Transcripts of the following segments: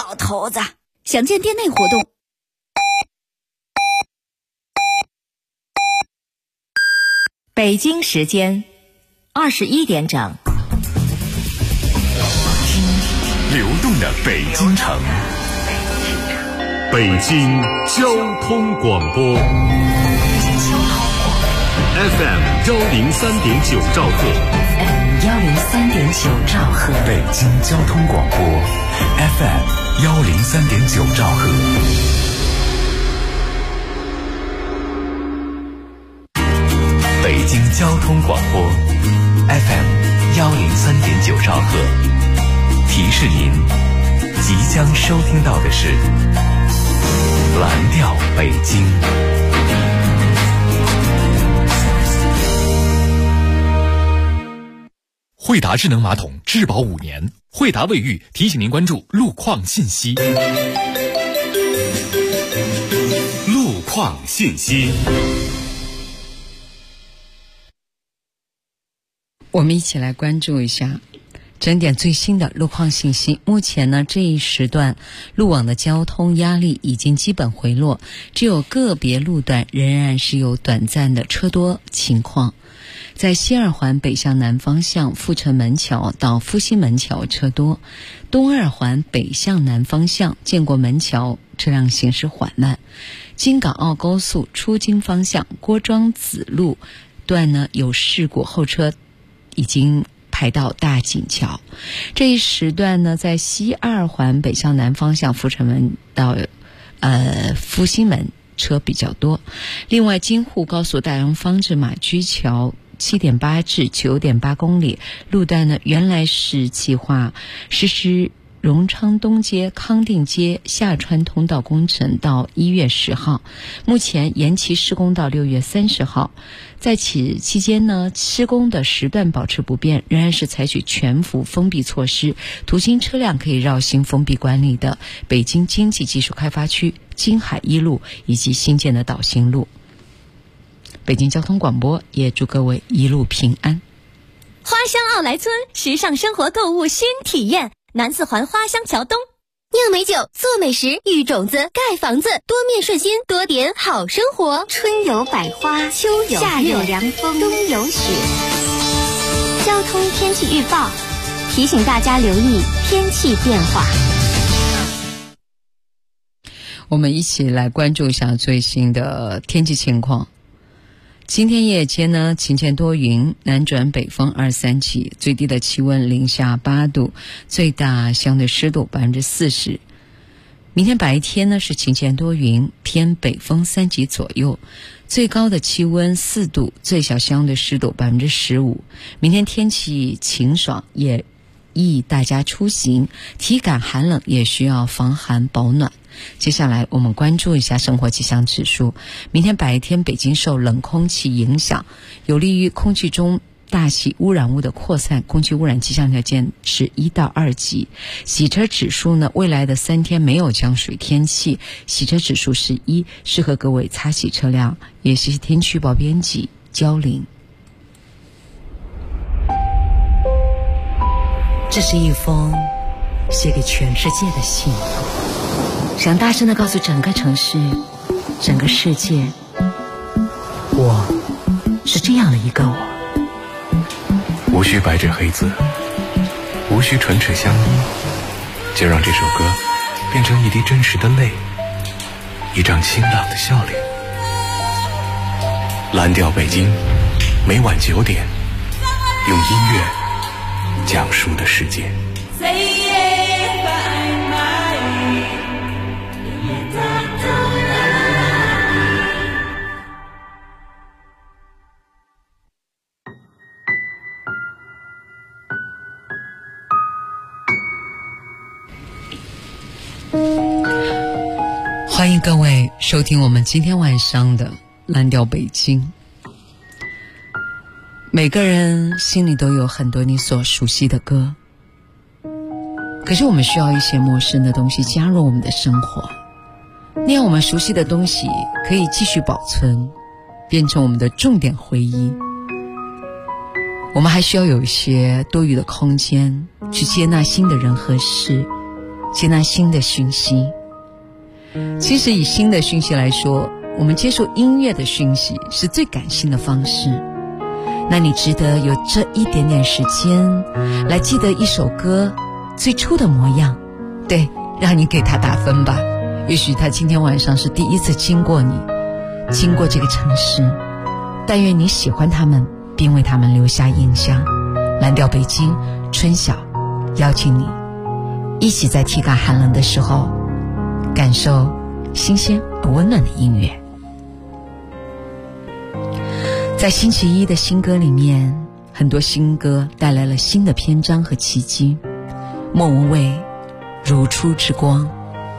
老头子，详见店内活动。 北京时间21点整， 流动的北京城，北京交通广播 FM 103.9兆赫 103.9兆赫， 北京交通广播 FM 103.9兆赫。北京交通广播 FM 103.9兆赫，提示您即将收听到的是蓝调北京。惠达智能马桶质保5年，惠达卫浴提醒您关注路况信息。路况信息。 我们一起来关注一下整点最新的路况信息。目前呢，这一时段路网的交通压力已经基本回落，只有个别路段仍然是有短暂的车多情况。在西二环北向南方向阜成门桥到复兴门桥车多，东二环北向南方向建国门桥车辆行驶缓慢，京港澳高速出京方向郭庄子路段呢有事故，后车已经排到大井桥。这一时段呢，在西二环北向南方向阜成门到复兴门车比较多。另外，京沪高速大洋坊至马驹桥7.8至9.8公里路段呢，原来是计划实施荣昌东街、康定街下穿通道工程到1月10号，目前延期施工到6月30号。在此期间呢，施工的时段保持不变，仍然是采取全幅封闭措施，途经车辆可以绕行封闭管理的北京经济技术开发区京海一路以及新建的导兴路。北京交通广播也祝各位一路平安。 花乡奥莱村时尚生活购物新体验，南四环花乡桥东， 酿美酒，做美食，育种子，盖房子，多面顺心，多点好生活。 春有百花，秋有夏有凉风，冬有雪。交通天气预报提醒大家留意天气变化。 我们一起来关注一下最新的天气情况。今天夜间呢，晴间多云，南转北风23级，最低的气温零下8度，最大相对湿度40%。明天白天呢是晴间多云，偏北风3级左右，最高的气温4度，最小相对湿度15%。明天天气晴爽，也宜大家出行，体感寒冷也需要防寒保暖。接下来我们关注一下生活气象指数。明天白天北京受冷空气影响，有利于空气中大气污染物的扩散，空气污染气象条件是1到2级。洗车指数呢，未来的3天没有降水天气，洗车指数是1，适合各位擦洗车辆。也是天气预报编辑焦玲。这是一封写给全世界的信，想大声地告诉整个城市，整个世界，我是这样的一个我。 无需白纸黑字，无需唇齿相依，就让这首歌变成一滴真实的泪，一张清朗的笑脸。蓝调北京，每晚9点，用音乐讲述的世界。 欢迎各位收听我们今天晚上的蓝调北京。每个人心里都有很多你所熟悉的歌，可是我们需要一些陌生的东西加入我们的生活，那样我们熟悉的东西可以继续保存，变成我们的重点回忆。我们还需要有一些多余的空间去接纳新的人和事， 接纳新的讯息。其实以新的讯息来说，我们接受音乐的讯息是最感性的方式。那你值得有这一点点时间来记得一首歌最初的模样，对，让你给他打分吧。也许他今天晚上是第一次经过你，经过这个城市，但愿你喜欢他们，并为他们留下印象。蓝调北京，春晓邀请你一起在体感寒冷的时候感受新鲜而温暖的音乐。在星期一的新歌里面，很多新歌带来了新的篇章和奇迹。莫文蔚，如初之光。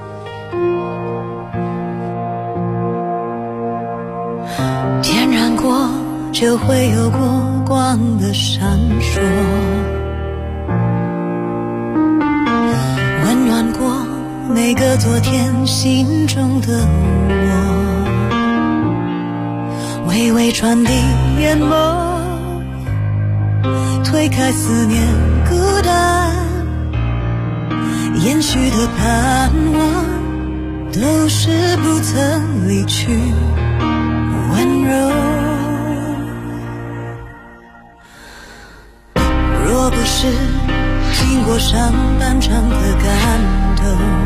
点燃过就会有过光的闪烁，温暖过每个昨天心中的我，微微传递眼眸，推开思念孤单，延续的盼望都是不曾离去温柔。若不是经过上半场的感动，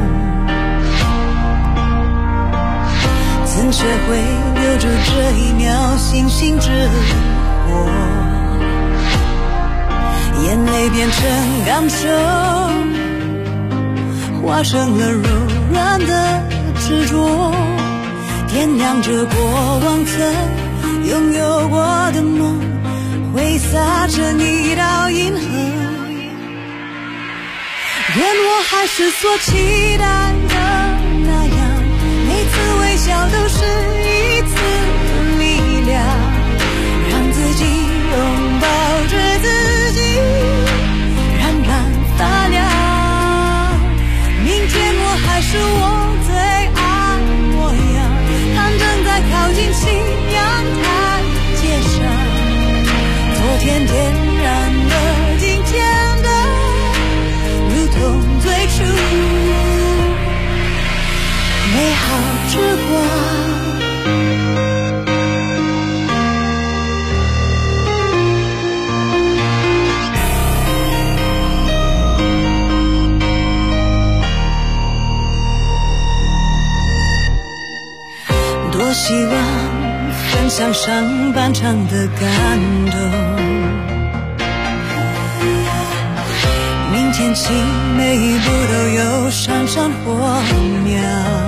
怎学会留住这一秒星星之火，眼泪变成感受，化成了柔软的执着，点亮着过往曾拥有过的梦，挥洒成一道银河。愿我还是所期待的那样，每次微笑都是一次力量，让自己拥抱着自己，冉冉发亮。明天我还是我最爱模样，它正在靠近夕阳台阶上，昨天点燃了今天的，如同最初美好之光。多希望分享上半场的感动，明天起每一步都有闪闪火苗，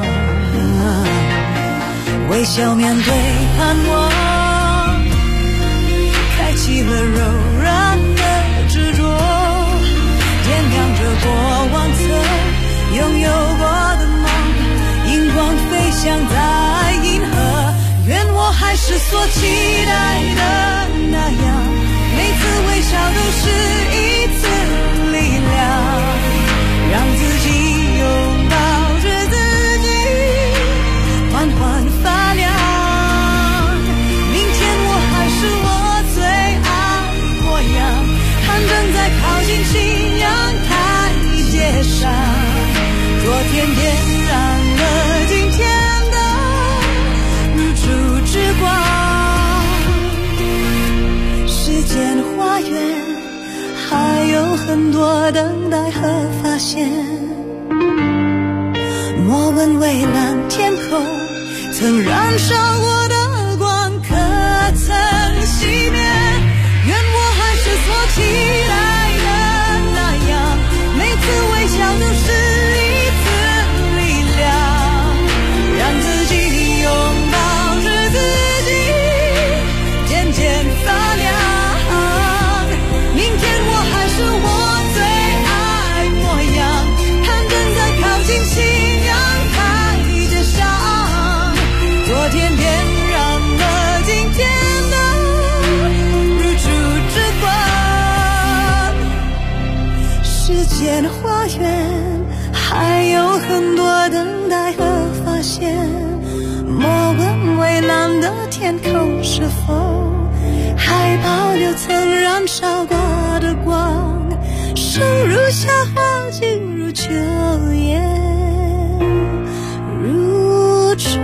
微笑面对盼望，开启了柔软的执着，点亮着过往曾拥有过的梦，荧光飞翔在银河。愿我还是所期待的那样，每次微笑都是一次力量，让自己拥抱着自己，缓缓发亮。明天我还是我最爱模样，它正在靠近夕阳台阶上，昨天点燃了今天的日出之光。时间花园还有很多等待和发现，莫问蔚蓝天空曾燃烧过的光可曾熄灭。愿我还是所期待的那样，每次微笑都是一次力量，让自己拥抱着自己，渐渐发亮。明天我还是我最爱模样，它正在靠近夕阳台阶上，昨天点燃了今天的日出之光。时间花园还有很多等待和发现，莫问蔚蓝的天空是否还保留曾燃烧过的光。 生如夏花，静如秋叶如初。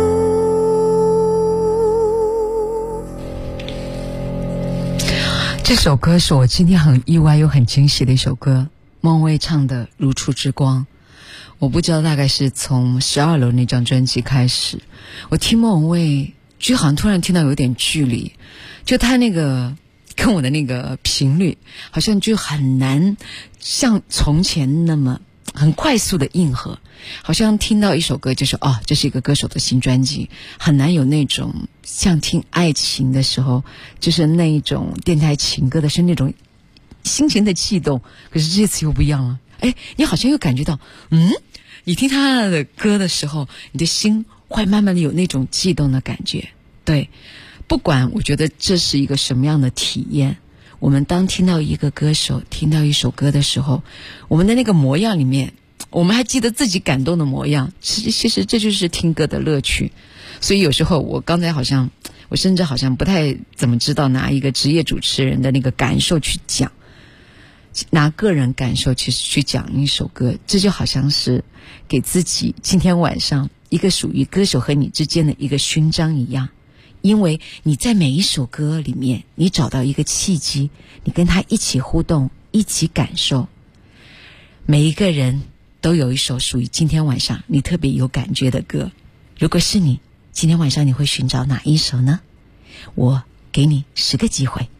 这首歌是我今天很意外又很惊喜的一首歌，孟蔚唱的《如初之光》。我不知道，大概是从12楼那张专辑开始，我听孟蔚就好像突然听到有点距离，就他那个跟我的那个频率好像就很难像从前那么很快速的应和，好像听到一首歌就说这是一个歌手的新专辑，很难有那种像听爱情的时候就是那一种电台情歌的是那种心情的悸动。可是这次又不一样了，你好像又感觉到你听他的歌的时候，你的心会慢慢的有那种悸动的感觉。对，不管我觉得这是一个什么样的体验，我们当听到一个歌手听到一首歌的时候，我们的那个模样里面，我们还记得自己感动的模样，其实这就是听歌的乐趣。所以有时候我刚才我甚至好像不太怎么知道拿一个职业主持人的那个感受去讲，拿个人感受去讲一首歌，这就好像是给自己今天晚上一个属于歌手和你之间的一个勋章一样。因为你在每一首歌里面，你找到一个契机，你跟他一起互动，一起感受。每一个人都有一首属于今天晚上你特别有感觉的歌。如果是你，今天晚上你会寻找哪一首呢？我给你10个机会。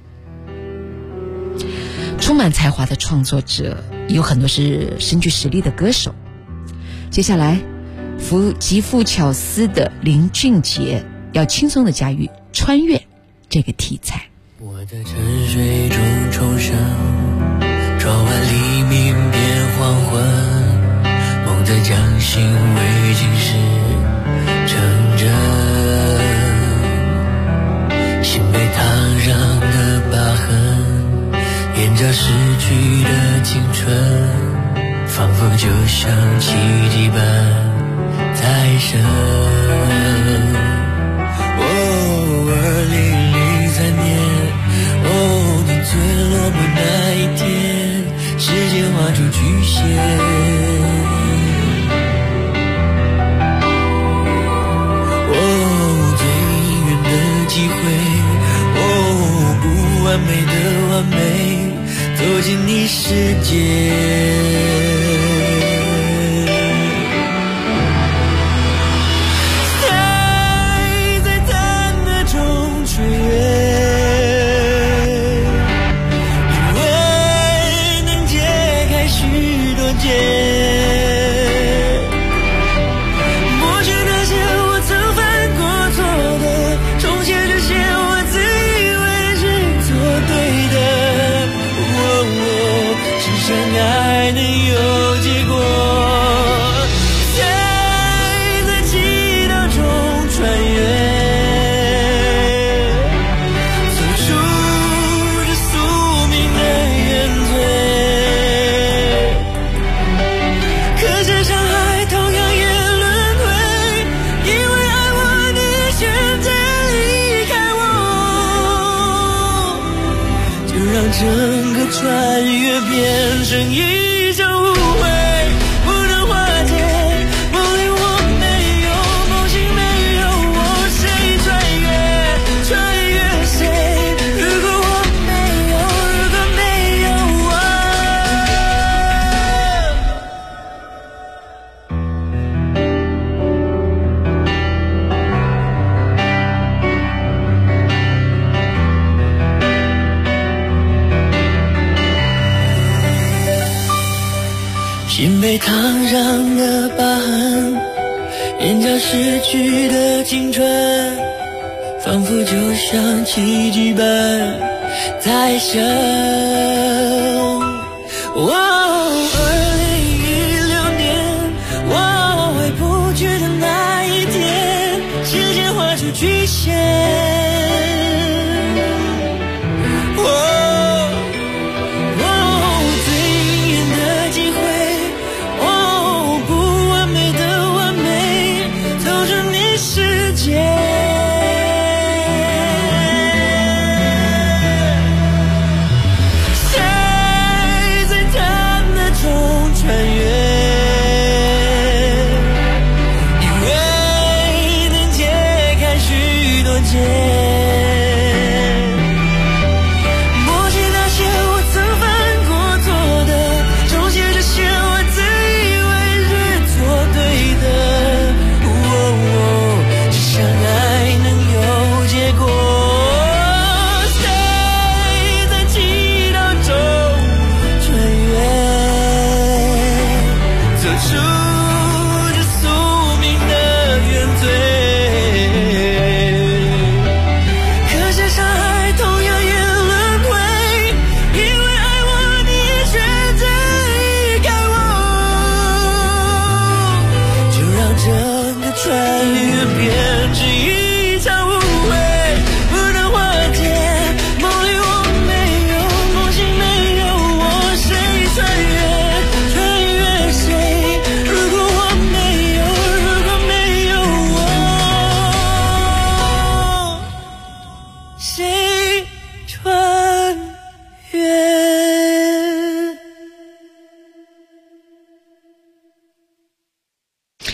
充满才华的创作者有很多是深具实力的歌手。接下来极富巧思的林俊杰要轻松的驾驭穿越这个题材。 我在沉睡中重生，窗外黎明变黄昏，梦在将醒未尽时成真，心被烫伤的疤痕，眼角逝去的青春，仿佛就像奇迹般再生。2003年，你最落寞那一天，时间画出曲线。最远的机会，不完美的完美，走进你世界。整个穿越变成一场误会，不能化解。梦里我没有，梦醒没有我，谁穿越谁？如果我没有，如果没有我。心被烫伤的疤痕，眼角逝去的青春，仿佛就像奇迹般再生。2016年，我回不去的那一天，时间画出曲线。谁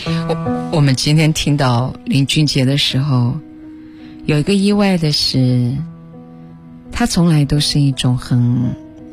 我们今天听到林俊杰的时候，有一个意外的是，他从来都是一种很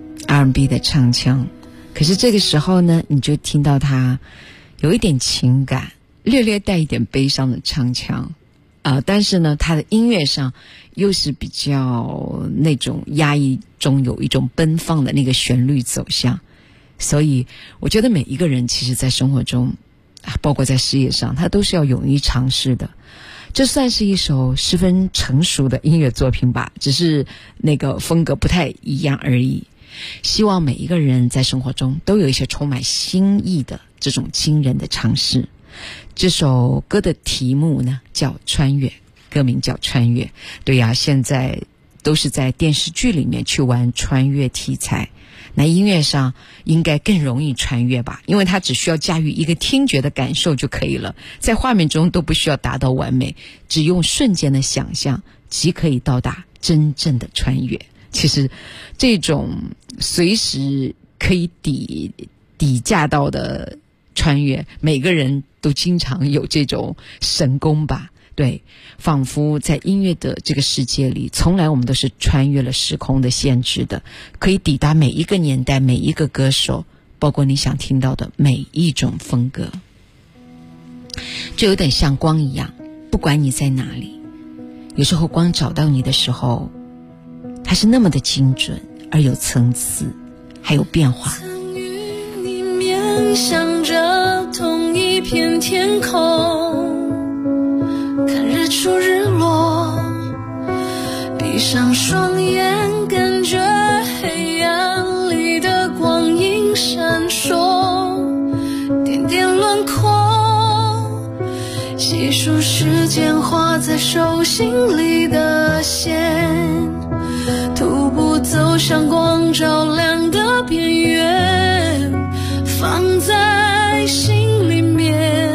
R&B 的唱腔，可是这个时候呢，你就听到他有一点情感，略略带一点悲伤的唱腔但是呢，他的音乐上又是比较那种压抑中有一种奔放的那个旋律走向。所以我觉得每一个人其实在生活中包括在事业上，他都是要勇于尝试的。这算是一首十分成熟的音乐作品吧，只是那个风格不太一样而已。希望每一个人在生活中都有一些充满新意的这种惊人的尝试。这首歌的题目呢叫穿越，歌名叫穿越。对呀，现在都是在电视剧里面去玩穿越题材，那音乐上应该更容易穿越吧，因为它只需要驾驭一个听觉的感受就可以了，在画面中都不需要达到完美，只用瞬间的想象即可以到达真正的穿越。其实这种随时可以抵驾到的穿越，每个人都经常有这种神功吧。对，仿佛在音乐的这个世界里，从来我们都是穿越了时空的限制的，可以抵达每一个年代，每一个歌手，包括你想听到的每一种风格。就有点像光一样，不管你在哪里，有时候光找到你的时候，它是那么的精准而有层次，还有变化。 曾与你面向着同一片天空，看日出日落，闭上双眼，跟着黑暗里的光影闪烁，点点轮廓，细数时间画在手心里的线，徒步走向光照亮的边缘，放在心里面。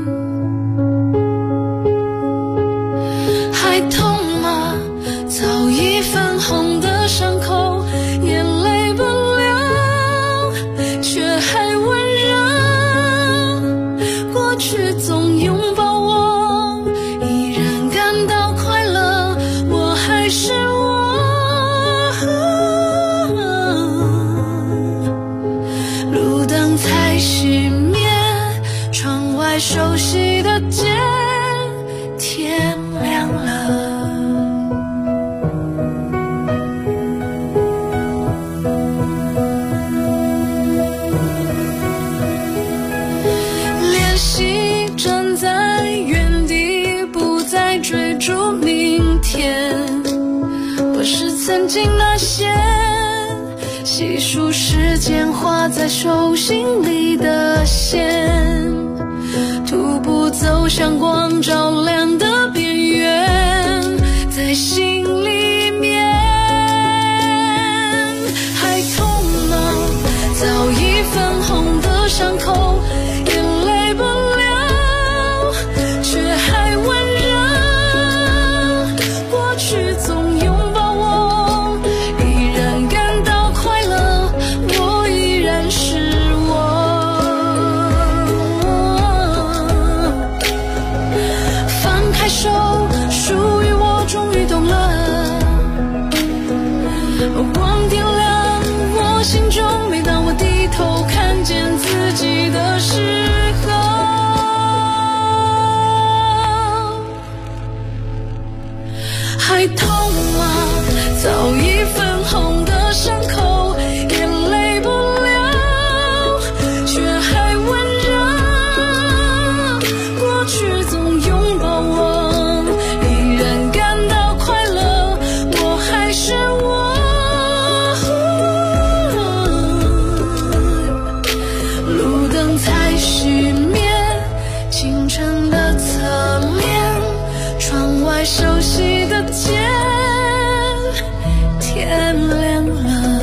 还痛吗？早已泛红的伤口，眼泪不流，却还温热。过去总拥抱我，依然感到快乐，我还是我。路灯才熄灭，窗外熟悉的街，天亮了。练习站在原地，不再追逐明天，我是曾经那些细数时间画在手心里的线，徒步走向光照亮的边缘，在心里面。还痛吗？早已粉红的伤口，眼泪不流，却还温热。过去总拥抱我，依然感到快乐，我依然是我。放开手，属于我终于懂了。光点亮我心中，每当我低头看见自己的时候，还痛吗？早已粉红的伤口，眼泪不流，却还温热。过去总拥抱我，依然感到快乐，我还是我。路灯才熄灭，清晨的侧脸，窗外熟悉的街，天亮了。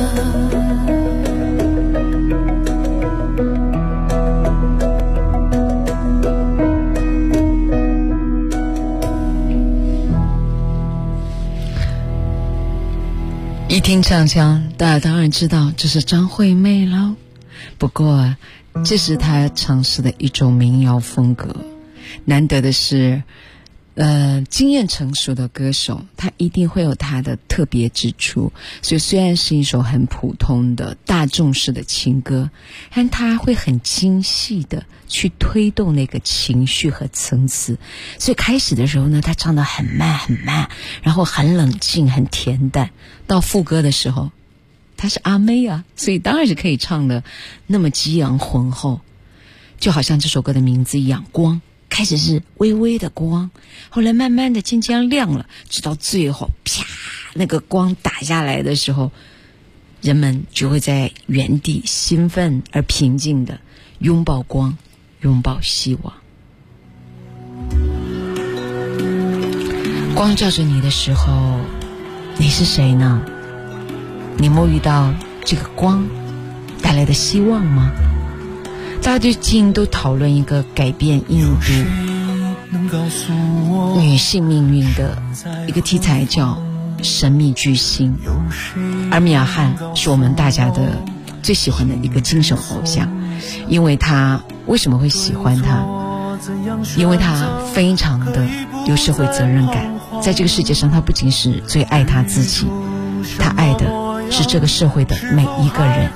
一听唱腔，大家当然知道这是张惠妹喽。不过这是她尝试的一种民谣风格。 难得的是经验成熟的歌手，他一定会有他的特别之处。所以虽然是一首很普通的大众式的情歌，但他会很精细的去推动那个情绪和层次。所以开始的时候呢，他唱得很慢很慢，然后很冷静很恬淡，到副歌的时候他是阿妹啊，所以当然是可以唱的那么激昂浑厚，就好像这首歌的名字一样，光开始是微微的光，后来慢慢的渐渐亮了，直到最后啪，那个光打下来的时候，人们就会在原地兴奋而平静的拥抱光，拥抱希望。光照着你的时候，你是谁呢？你摸遇到这个光带来的希望吗？大家最近都讨论一个改变印度女性命运的一个题材，叫神秘巨星。而米尔汗是我们大家的最喜欢的一个精神偶像，因为他为什么会喜欢他？因为他非常的有社会责任感，在这个世界上他不仅是最爱他自己，他爱的是这个社会的每一个人。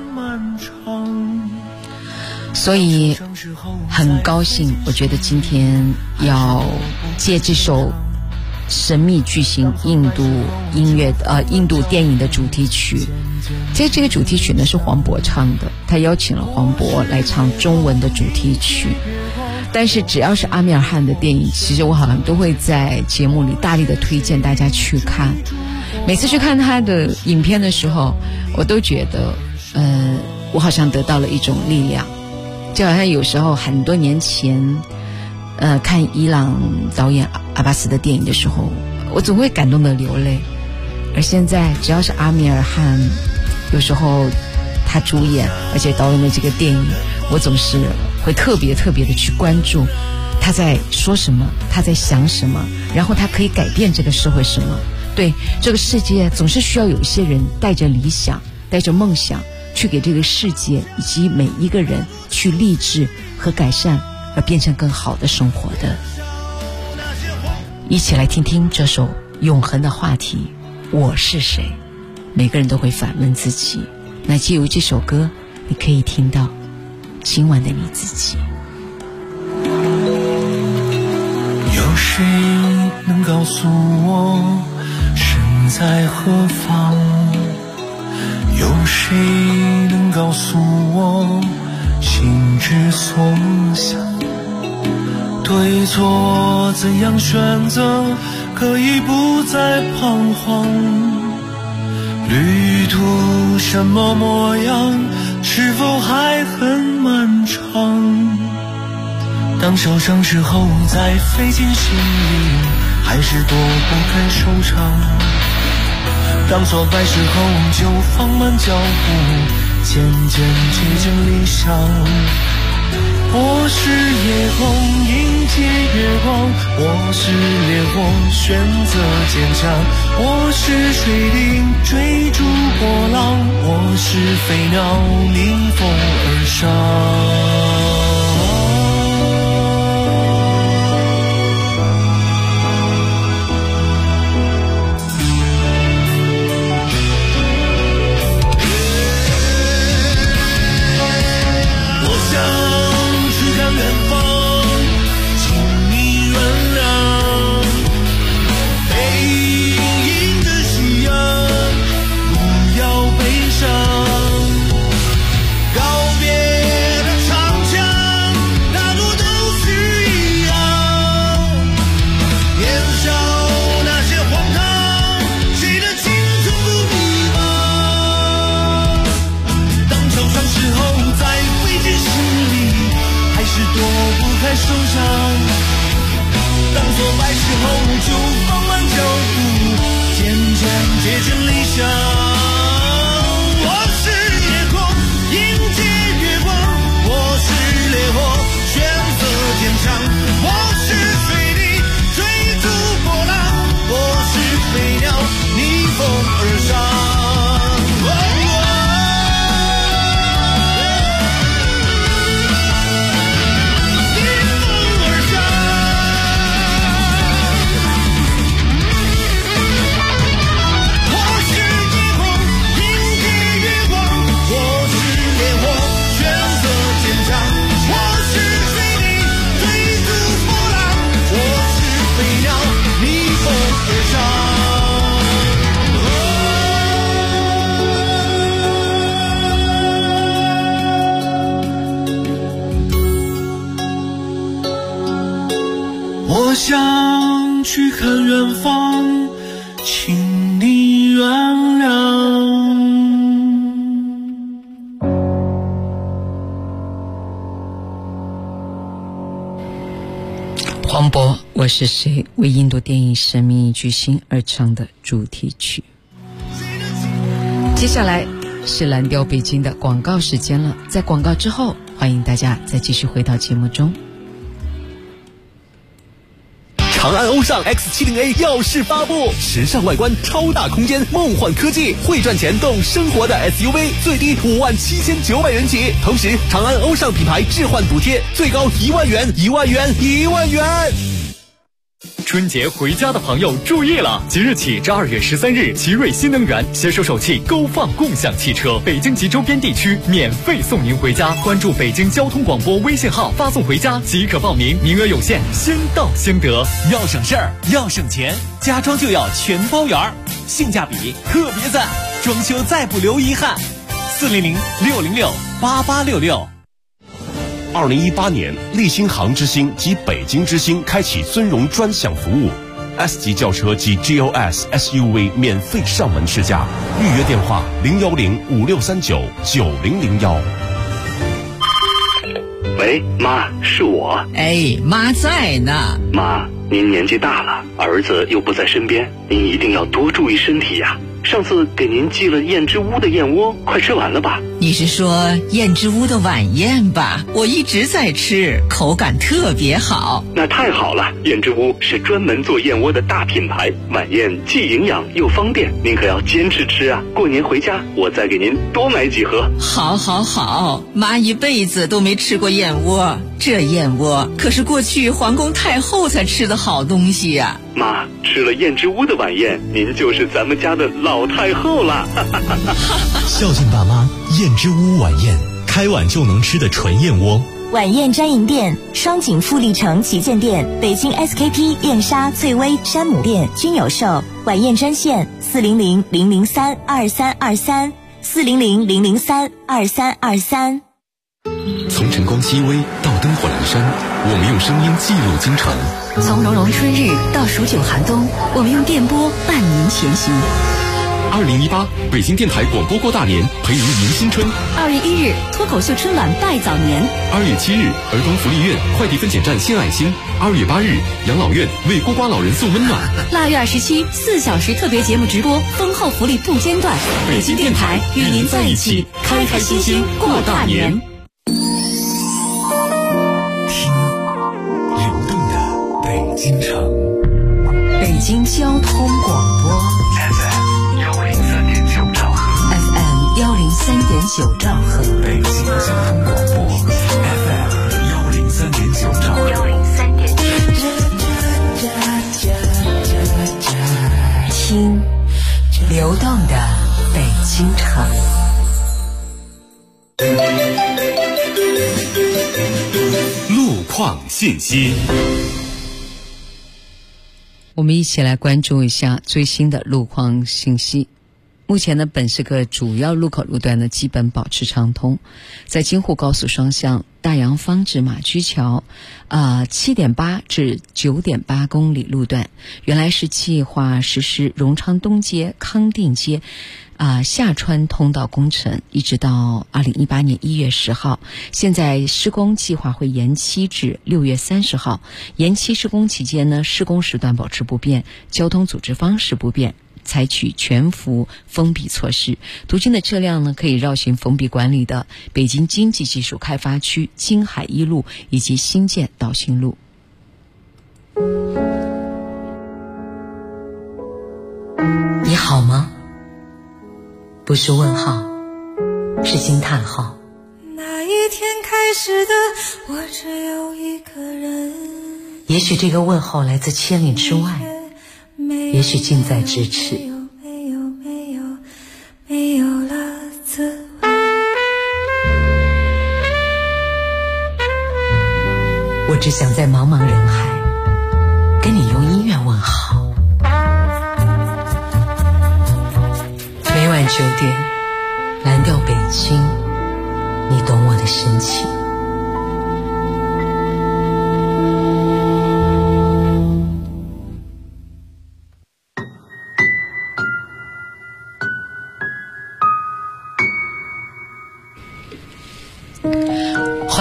所以很高兴，我觉得今天要借这首神秘巨星印度电影的主题曲。其实这个主题曲呢是黄渤唱的，他邀请了黄渤来唱中文的主题曲。但是只要是阿米尔汗的电影，其实我好像都会在节目里大力的推荐大家去看。每次去看他的影片的时候，我都觉得我好像得到了一种力量。就好像有时候很多年前看伊朗导演阿巴斯的电影的时候，我总会感动的流泪。而现在只要是阿米尔汗，有时候他主演而且导演的这个电影，我总是会特别的去关注他在说什么，他在想什么，然后他可以改变这个社会什么。对，这个世界总是需要有一些人带着理想带着梦想去给这个世界以及每一个人去励志和改善，而变成更好的生活的。一起来听听这首永恒的话题，我是谁？每个人都会反问自己。那藉由这首歌，你可以听到今晚的你自己。 有谁能告诉我身在何方？有谁能告诉我心之所向？对错怎样选择，可以不再彷徨？旅途什么模样，是否还很漫长？当受伤时候再费尽心力，还是躲不开收场。当挫败时候就放慢脚步，渐渐接近理想。我是夜空迎接月光，我是烈火选择坚强，我是水滴追逐波浪，我是飞鸟逆风而上。 逆风而上。 我想去看远方，请你原谅。 黄渤，我是谁？为印度电影《神秘巨星》而唱的主题曲。接下来是蓝调北京的广告时间了，在广告之后，欢迎大家再继续回到节目中。 长安欧尚 X70A 耀世发布，时尚外观，超大空间，梦幻科技，会赚钱动生活的 SUV， 最低57900元起。同时，长安欧尚品牌置换补贴最高1万元，1万元，1万元。 春节回家的朋友注意了！即日起至2月13日，奇瑞新能源携手首汽勾放共享汽车，北京及周边地区免费送您回家。关注北京交通广播微信号，发送回家即可报名，名额有限，先到先得。 要省事儿，要省钱，家装就要全包圆，性价比特别赞，装修再不留遗憾。400-606-8866。 2018年，立新杭之星及北京之星开启尊荣专享服务 ，S 级轿车及 GLS SUV 免费上门试驾，预约电话01056399001。 喂，妈，是我。 哎，妈在呢。 妈，您年纪大了，儿子又不在身边，您一定要多注意身体呀。上次给您寄了燕之屋的燕窝，快吃完了吧？ 你是说燕之屋的晚宴吧？我一直在吃，口感特别好。 那太好了，燕之屋是专门做燕窝的大品牌，晚宴既营养又方便，您可要坚持吃啊！过年回家我再给您多买几盒。 好好好，妈一辈子都没吃过燕窝，这燕窝可是过去皇宫太后才吃的好东西呀。 妈，吃了燕之屋的晚宴，您就是咱们家的老太后了。 孝敬爸妈，燕之屋晚宴，开碗就能吃的纯燕窝。 晚宴专营店：双井富力城旗舰店、北京 SKP 燕莎、翠微、山姆店均有售。晚宴专线：400-003-2323，400-003-2323。 从晨光熹微到灯火阑珊，我们用声音记录京城； 从融融春日到数九寒冬，我们用电波伴您前行。 2018北京电台广播过大年，陪您迎新春。 2月1日，脱口秀春晚拜早年。 2月7日，儿童福利院快递分拣站献爱心。2月8日，养老院为孤寡老人送温暖。 腊月27，4小时特别节目直播，丰厚福利不间断。北京电台与您在一起，开开心心过大年。 听流动的北京城， 北京交通广播 FM103.9兆赫 ，FM103.9兆赫， 北京交通广播 FM103.9兆赫。 听流动的北京城。 路况信息， 我们一起来关注一下最新的路况信息。目前呢，本市各主要路口路段呢基本保持畅通。在京沪高速双向大洋坊至马驹桥7.8至9.8公里路段，原来是计划实施荣昌东街、康定街下穿通道工程，一直到2018年1月10号，现在施工计划会延期至6月30号。延期施工期间呢，施工时段保持不变，交通组织方式不变，采取全幅封闭措施。途经的车辆呢，可以绕行封闭管理的北京经济技术开发区京海一路以及新建导信路。你好吗？不是问号，是惊叹号。 那一天开始的，我只有一个人。 也许这个问候来自千里之外，也许近在咫尺。 没有了滋味。 我只想在茫茫人海跟你用音乐问好。每晚9点，蓝调北京，你懂我的深情。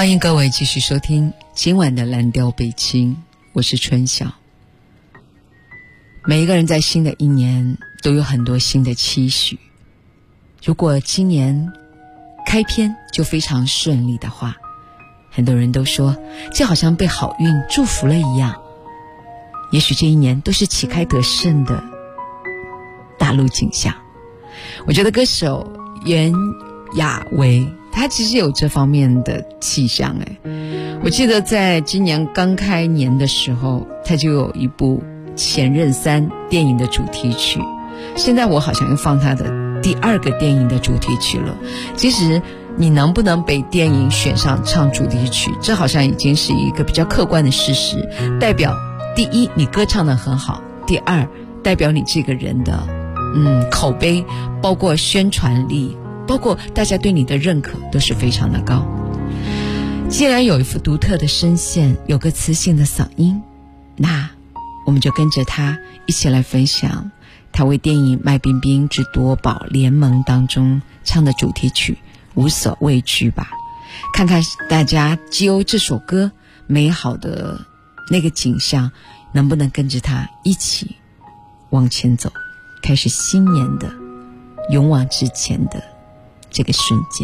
欢迎各位继续收听今晚的蓝调北京，我是春晓。每一个人在新的一年都有很多新的期许，如果今年开篇就非常顺利的话，很多人都说就好像被好运祝福了一样，也许这一年都是旗开得胜的大陆景象。我觉得歌手袁娅维他其实有这方面的气象。我记得在今年刚开年的时候，他就有一部《前任3》电影的主题曲，现在我好像又放他的第2个电影的主题曲了。其实你能不能被电影选上唱主题曲，这好像已经是一个比较客观的事实，代表第一你歌唱得很好，第二代表你这个人的口碑，包括宣传力，包括大家对你的认可都是非常的高。既然有一副独特的声线，有个磁性的嗓音，那我们就跟着他一起来分享他为电影《麦冰冰之夺宝联盟》当中唱的主题曲《无所畏惧》吧，看看大家就这首歌美好的那个景象能不能跟着他一起往前走，开始新年的勇往直前的这个瞬间。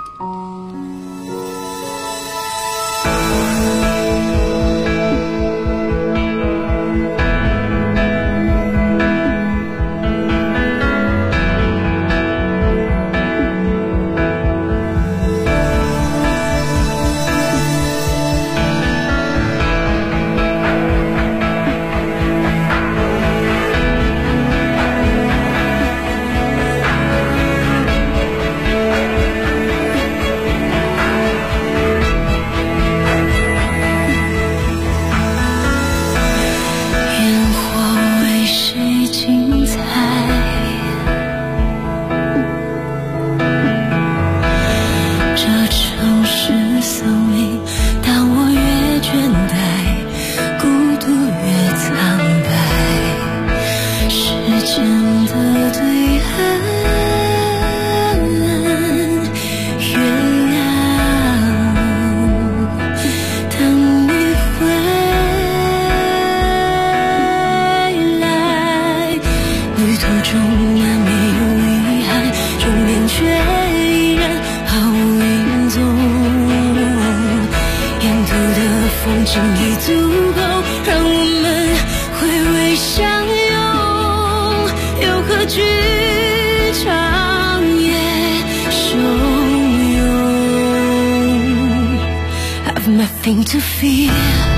Nothing to fear，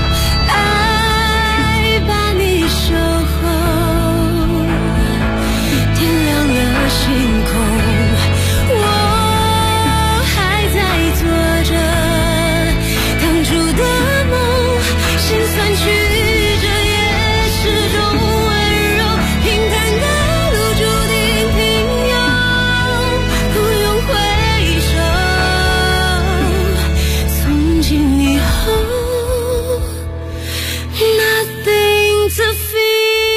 爱把你守候，点亮了星空，我还在做着当初的梦，心酸曲折也是种温柔，平坦的路注定平庸，不用回首，从今以后nothing to fear。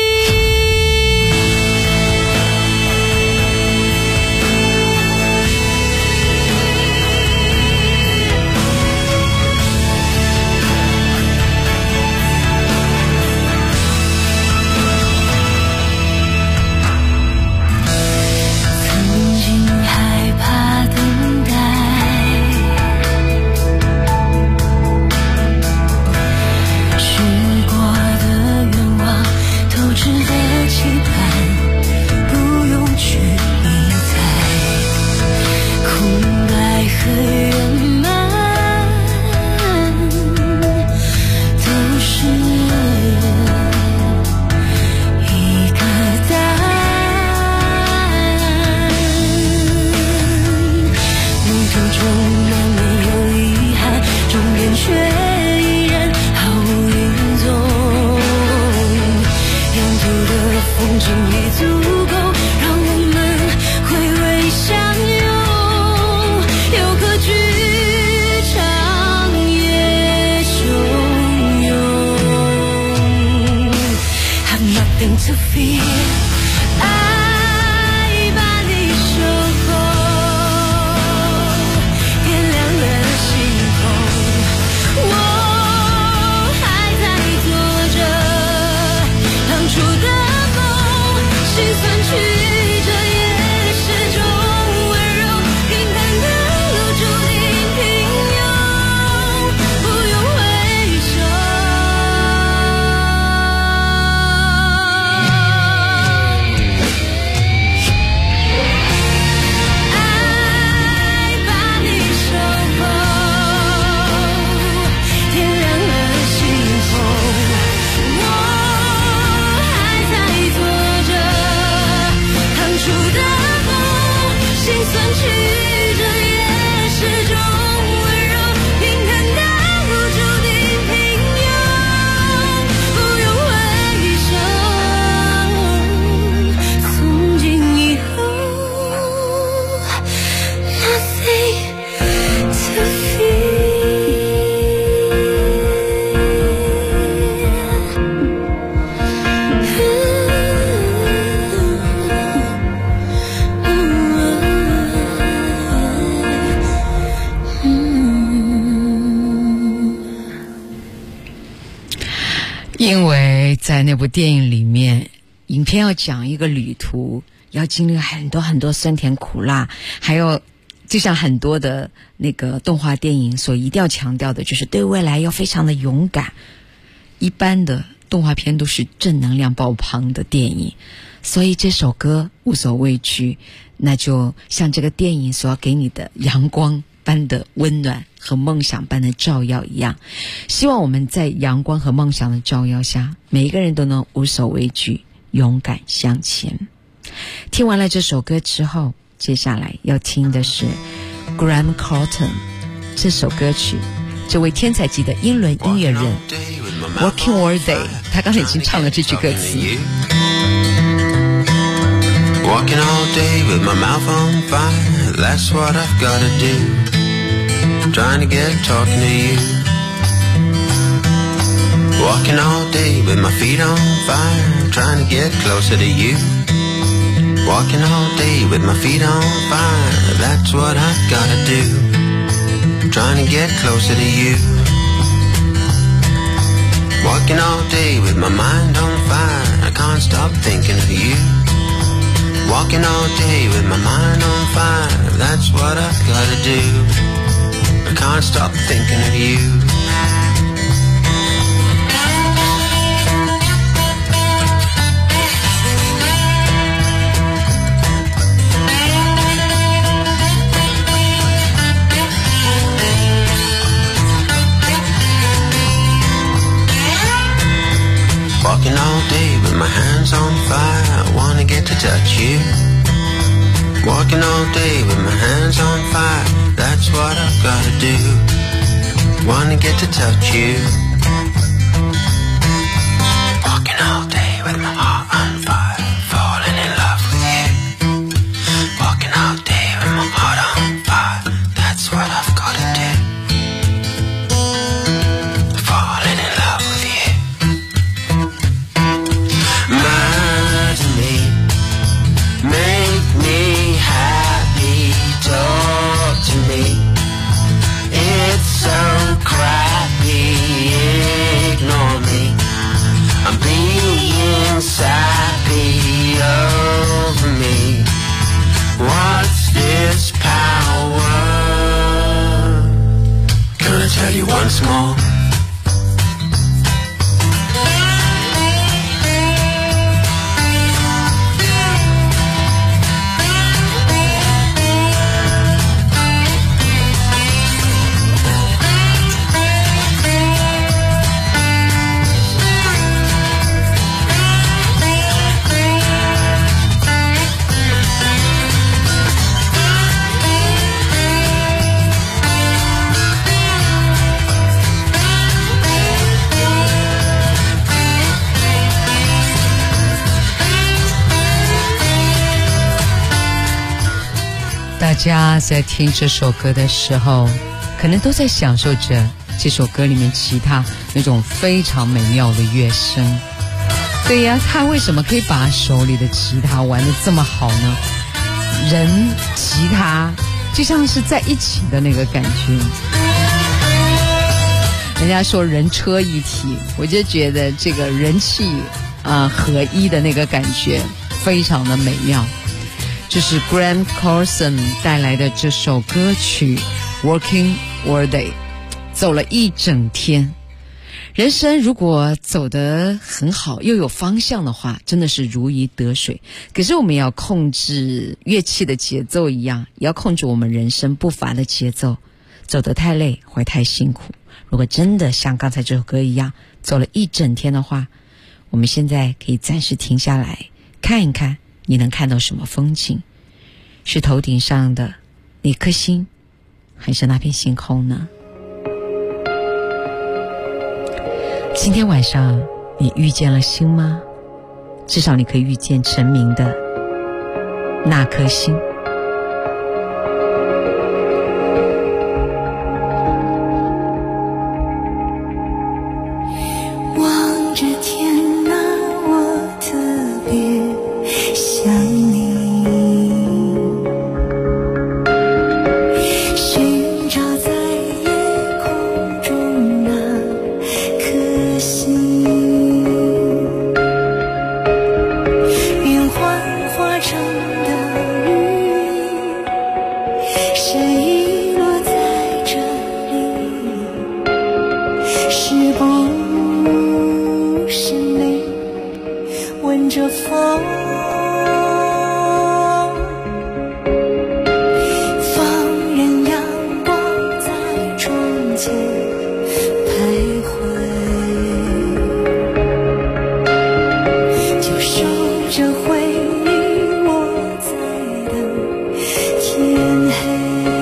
曾经害怕等待，许过的愿望，透支的期盼，不用去理睬，空白和圆满都是一个答案，路途中难免有遗憾，终点却依然毫无影踪，沿途的风景已足够让我们回味相拥，有个剧场也汹涌， Have nothing to fear， 爱把你守候，点亮了星空， 因为在那部电影里面，影片要讲一个旅途，要经历很多很多酸甜苦辣，还有就像很多的那个动画电影所一定要强调的，就是对未来要非常的勇敢。一般的动画片都是正能量爆棚的电影，所以这首歌无所畏惧，那就像这个电影所要给你的阳光般的温暖和梦想般的照耀一样。希望我们在阳光和梦想的照耀下，每一个人都能无所畏惧，勇敢向前。听完了这首歌之后，接下来要听的是 Graham Courtney 这首歌曲，这位天才级的英伦音乐人 Working All Day， 他刚才已经唱了这句歌词。 Walking all day with my mouth on fire, that's what I've gotta do. Trying to get talking to you. Walking all day with my feet on fire, trying to get closer to you. Walking all day with my feet on fire, that's what I've gotta do. Trying to get closer to you. Walking all day with my mind on fire, I can't stop thinking of you. Walking all day with my mind on fire, that's what I've gotta do. I can't stop thinking of you. Walking all day with my hands on fire, I wanna get to touch you. Walking all day with my hands on fire, that's what I've gotta do. Wanna get to touch you. Walking all day with my heart on fire, falling in love with you. Walking all day with my heart on fire, that's what I've gotta do. Falling in love with you. Murder me, make me happy, talk to me. It's so crappy, ignore me. I'm being sappy over me. What's this power? Can I tell you once more? 大家在听这首歌的时候，可能都在享受着这首歌里面吉他那种非常美妙的乐声。对呀，他为什么可以把手里的吉他玩得这么好呢？人吉他就像是在一起的那个感觉。人家说人车一体，我就觉得这个人气合一的那个感觉非常的美妙。这是 Graham Courtney 带来的这首歌曲 Working All Day， 走了一整天。人生如果走得很好又有方向的话，真的是如鱼得水。可是我们要控制乐器的节奏一样，也要控制我们人生步伐的节奏。走得太累会太辛苦，如果真的像刚才这首歌一样走了一整天的话，我们现在可以暂时停下来看一看，你能看到什么风景？是头顶上的那颗星，还是那片星空呢？今天晚上你遇见了星吗？至少你可以遇见陈明的那颗星。 望着天哪，我特别想你，寻找在夜空中那颗星。 着回忆，我在等天黑。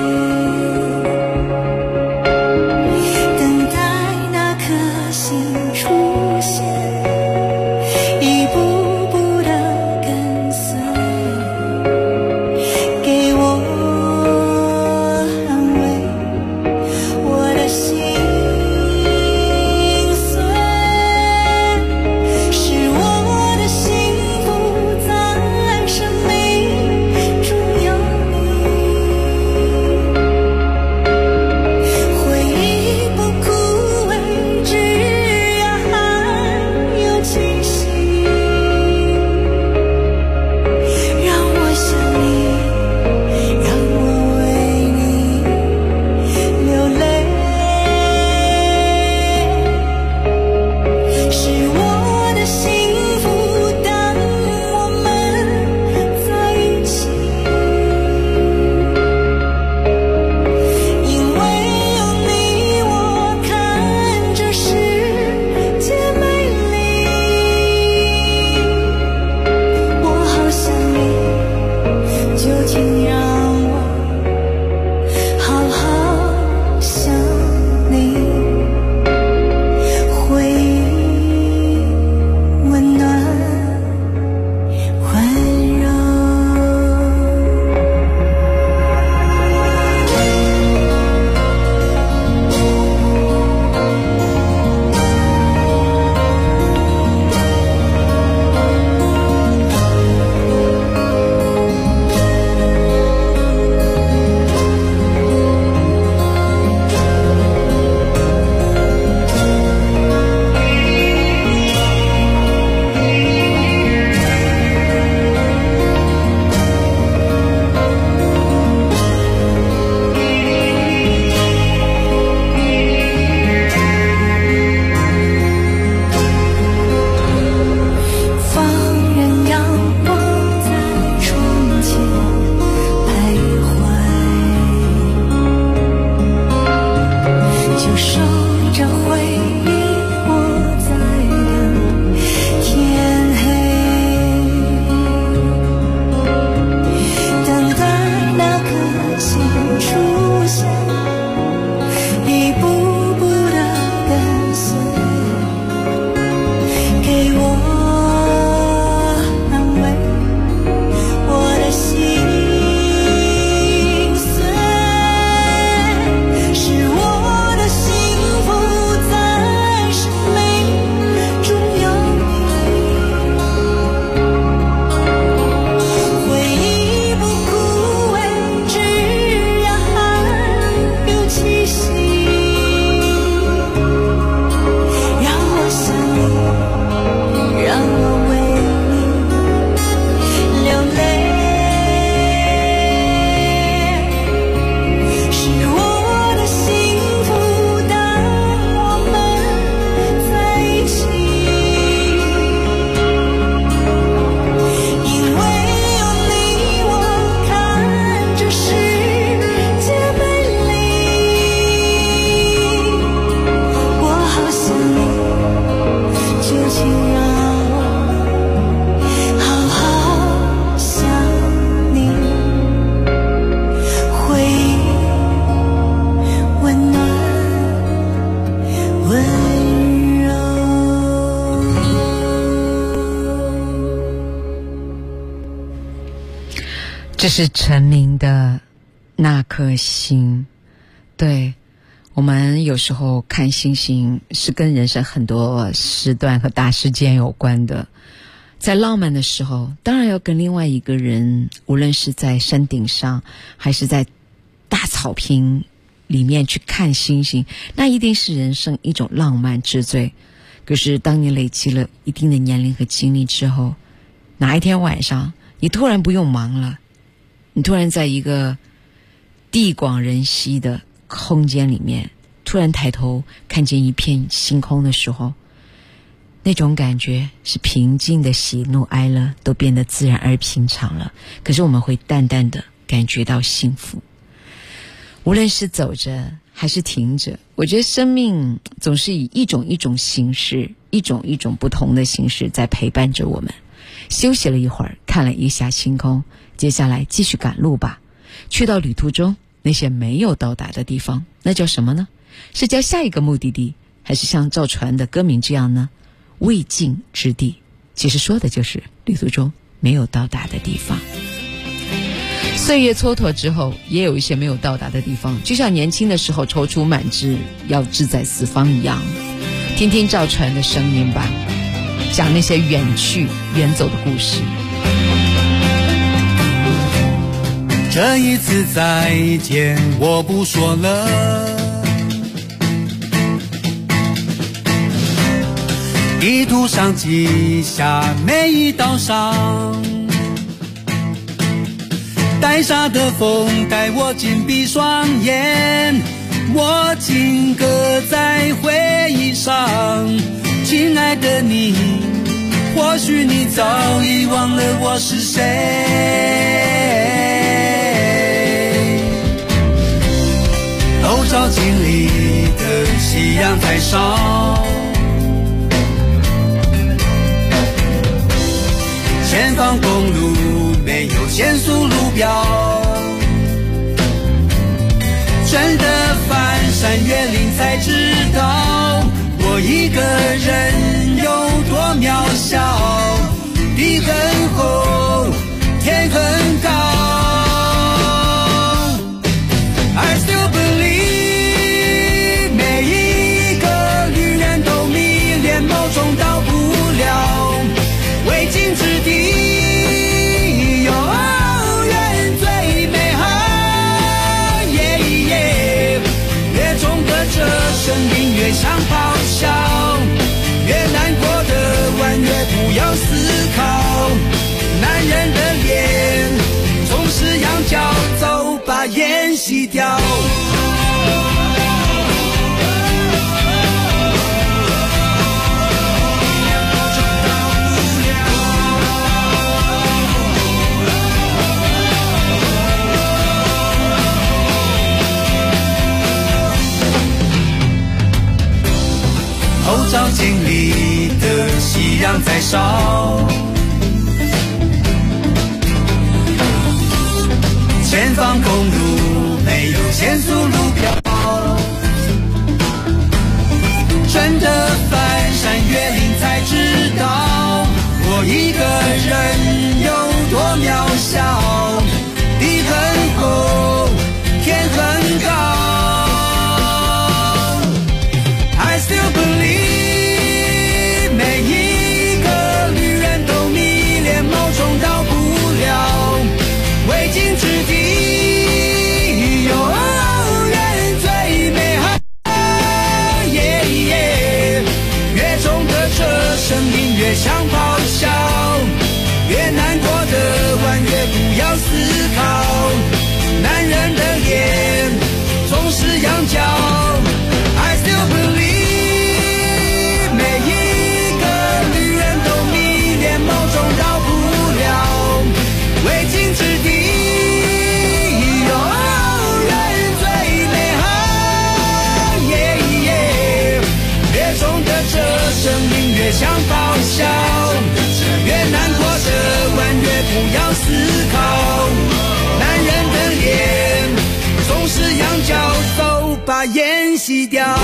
这是陈明的那颗星。对，我们有时候看星星是跟人生很多时段和大事件有关的。在浪漫的时候，当然要跟另外一个人，无论是在山顶上还是在大草坪里面去看星星，那一定是人生一种浪漫之最。可是当你累积了一定的年龄和经历之后，哪一天晚上你突然不用忙了，你突然在一个地广人稀的空间里面，突然抬头看见一片星空的时候，那种感觉是平静的，喜怒哀乐都变得自然而平常了。可是我们会淡淡的感觉到幸福。无论是走着还是停着，我觉得生命总是以一种形式，一种不同的形式在陪伴着我们。 休息了一会儿，看了一下星空，接下来继续赶路吧。去到旅途中那些没有到达的地方，那叫什么呢？是叫下一个目的地，还是像赵传的歌名这样呢？未尽之地，其实说的就是旅途中没有到达的地方。岁月蹉跎之后，也有一些没有到达的地方，就像年轻的时候踌躇满志要志在四方一样。听听赵传的声音吧，讲那些远去远走的故事。 这一次再见我不说了，地图上记下每一道伤，带沙的风带我紧闭双眼，我紧搁在回忆上。亲爱的你，或许你早已忘了我是谁。后照镜里的夕阳在烧，前方公路没有限速路标，真的翻山越岭才知道我一个人有多渺小。地很厚，天很高， I still believe 每一个旅人都迷恋某种到不了未尽之地，永远最美好。越重的这生命越想咆哮，越难过的弯越不要思考。男人的脸总是仰角，走把烟熄掉。后照镜里的夕阳在烧，前方公路没有限速路标，真的翻山越岭才知道我一个人有多渺小。地很厚，天很高， I still believe 每一个旅人都迷恋某种到不了未尽之地，永远最美好。越重的这生命越想咆哮，越难过的弯越不要思考。男人的脸总是仰角， I still believe 每一个旅人都迷恋某种到不了未尽之地，永远最美好。越重的这生命越想咆哮，越难过的弯越不要思考。男人的脸总是仰角，走把烟熄掉。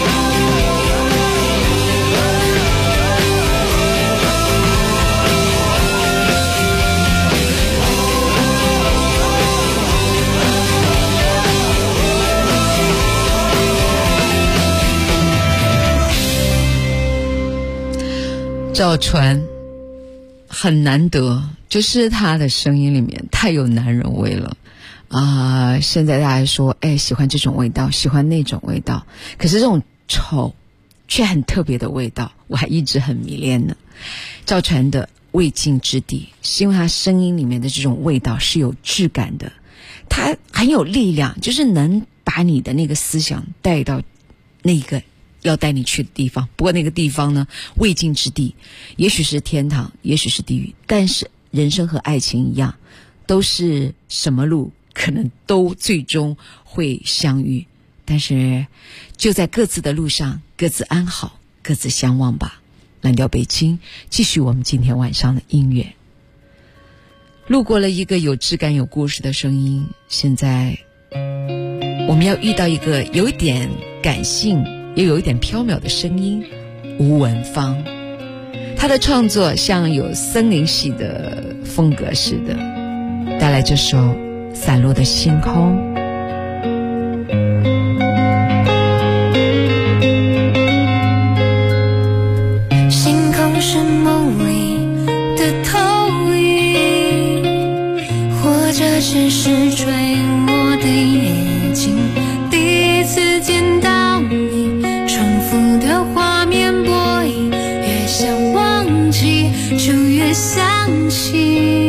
赵传很难得，就是他的声音里面太有男人味了啊！现在大家说，喜欢这种味道，喜欢那种味道，可是这种丑却很特别的味道，我还一直很迷恋呢。赵传的未尽之地，是因为他声音里面的这种味道是有质感的，他很有力量，就是能把你的那个思想带到那个要带你去的地方。不过那个地方呢，未尽之地，也许是天堂，也许是地狱，但是人生和爱情一样，都是什么路可能都最终会相遇，但是就在各自的路上各自安好，各自相望吧。 蓝调北京，继续我们今天晚上的音乐。路过了一个有质感有故事的声音，现在我们要遇到一个有一点感性也有一点飘渺的声音，吴文芳。他的创作像有森林系的风格似的，带来这首《散落的星空》。 星空是梦里的投影，或者只是坠落的夜景。第一次见到你，重复的画面播映，越想忘记就越想起。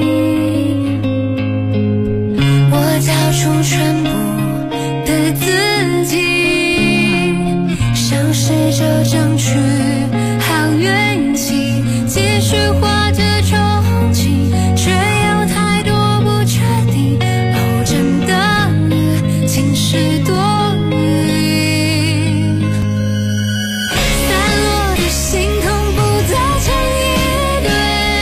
我找出全部的自己，想试着争取好运气，继续画着憧憬，却有太多不确定。哦，真的晴时多云，散落的星空不再成一对，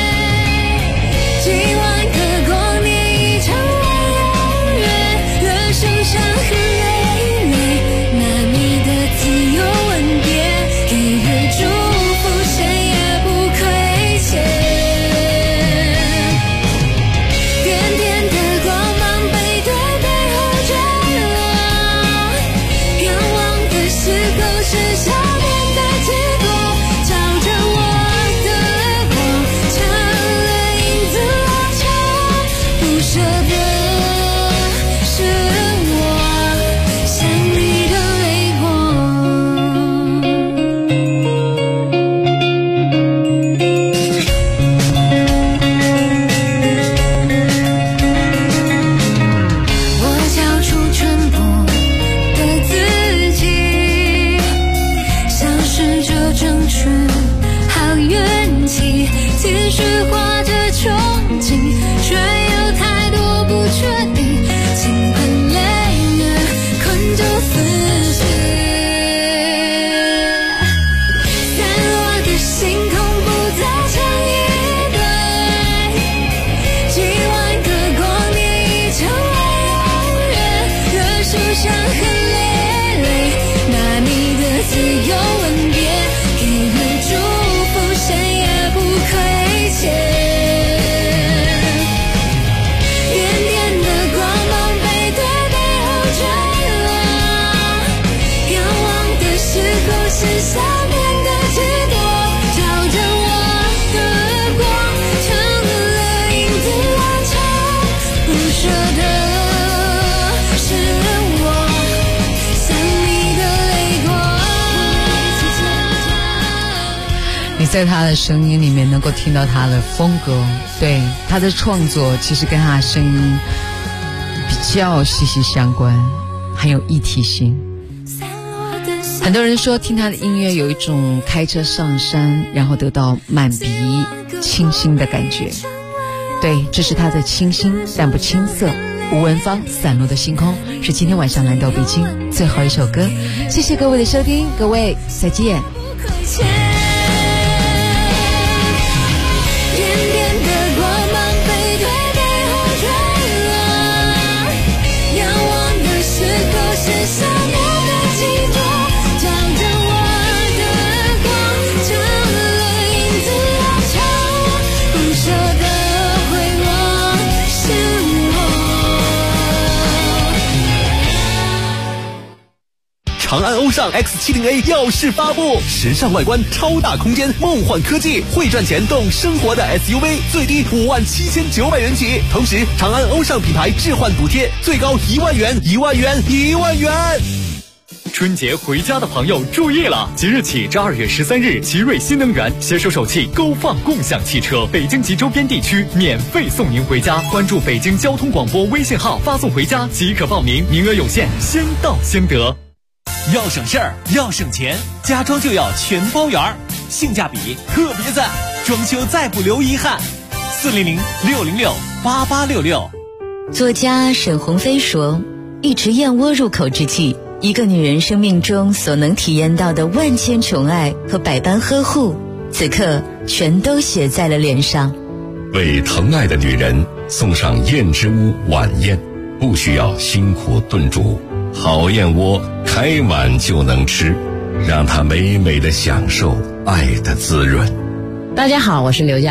几万个光年已成为遥远，歌声像很累累，那你的自由吻别，给予祝福，谁也不亏欠。点点的光芒背对背后坠落，仰望的时候是少年的悸动，照着我的光，成了影子拉长，不舍得是我想你的泪我交出全部的自己，想试着争取好运气，继续画着憧憬，却有太多不确定，尽管泪眼困住自己。散落的星空不再成一对，几万个光年已成为遥远，歌声像很累累，拿你的自由吻别，给予祝福，谁也不亏欠。点点的光芒背对背后坠落，仰望的时候是少年的悸动，照着我的光，成了影子拉长，不舍得是我想你的泪光。 你在他的声音里面能够听到他的风格，对他的创作其实跟他的声音比较息息相关，很有一体性。很多人说听他的音乐有一种开车上山然后得到满鼻清新的感觉，对，这是他的清新但不青涩。吴文芳《散落的星空》是今天晚上来到北京最后一首歌，谢谢各位的收听，各位再见。 点点的光芒背对背后坠落，仰望的时候是少年的悸动，照着我的光，成了影子拉长，不舍得回望是长安欧尚 X70A 耀世发布，时尚外观，超大空间，梦幻科技，会赚钱动生活的 SUV， 最低57900元起。同时，长安欧尚品牌置换补贴最高1万元，1万元，1万元。 春节回家的朋友注意了！即日起至2月13日，奇瑞新能源携手手气勾放共享汽车，北京及周边地区免费送您回家。关注北京交通广播微信号，发送回家即可报名，名额有限，先到先得。 要省事儿，要省钱，家装就要全包圆，性价比特别赞，装修再不留遗憾。400-606-8866。 作家沈鸿飞说，一池燕窝入口之际，一个女人生命中所能体验到的万千宠爱和百般呵护， 此刻全都写在了脸上。 为疼爱的女人送上燕之屋晚宴，不需要辛苦炖煮，好燕窝开碗就能吃，让她美美的享受爱的滋润。 大家好，我是刘佳